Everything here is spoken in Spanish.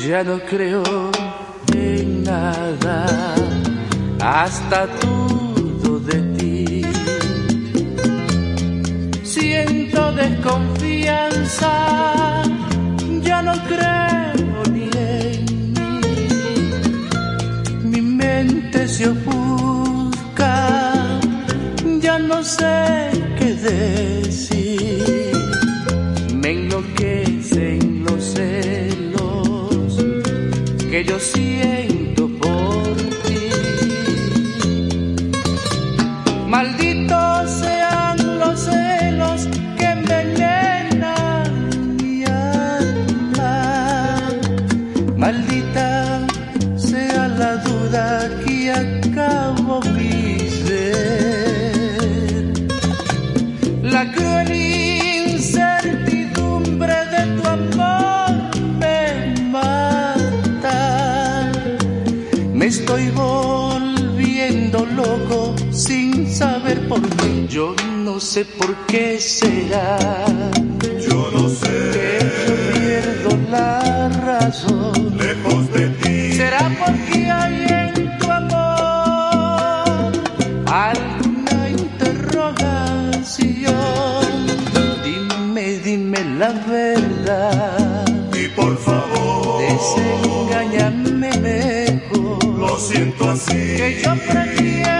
Ya no creo en nada, hasta dudo de ti. Siento desconfianza, ya no creo ni en mí. Mi mente se ofusca, ya no sé qué decir. Me enloquecen los celos que yo siento por ti. Malditos sean los celos que envenenan mi alma. Maldita sea la duda que acabo mi ser. La cruel incertidumbre de tu amor me mata. Me estoy volviendo loco sin saber por qué. Yo no sé por qué será. Yo no sé que yo pierdo la razón. lejos de ti. ¿Será porque hay en tu amor alguna interrogación? Dime la verdad. Y por favor, Desengáñame mejor. lo siento así. Que yo prefiero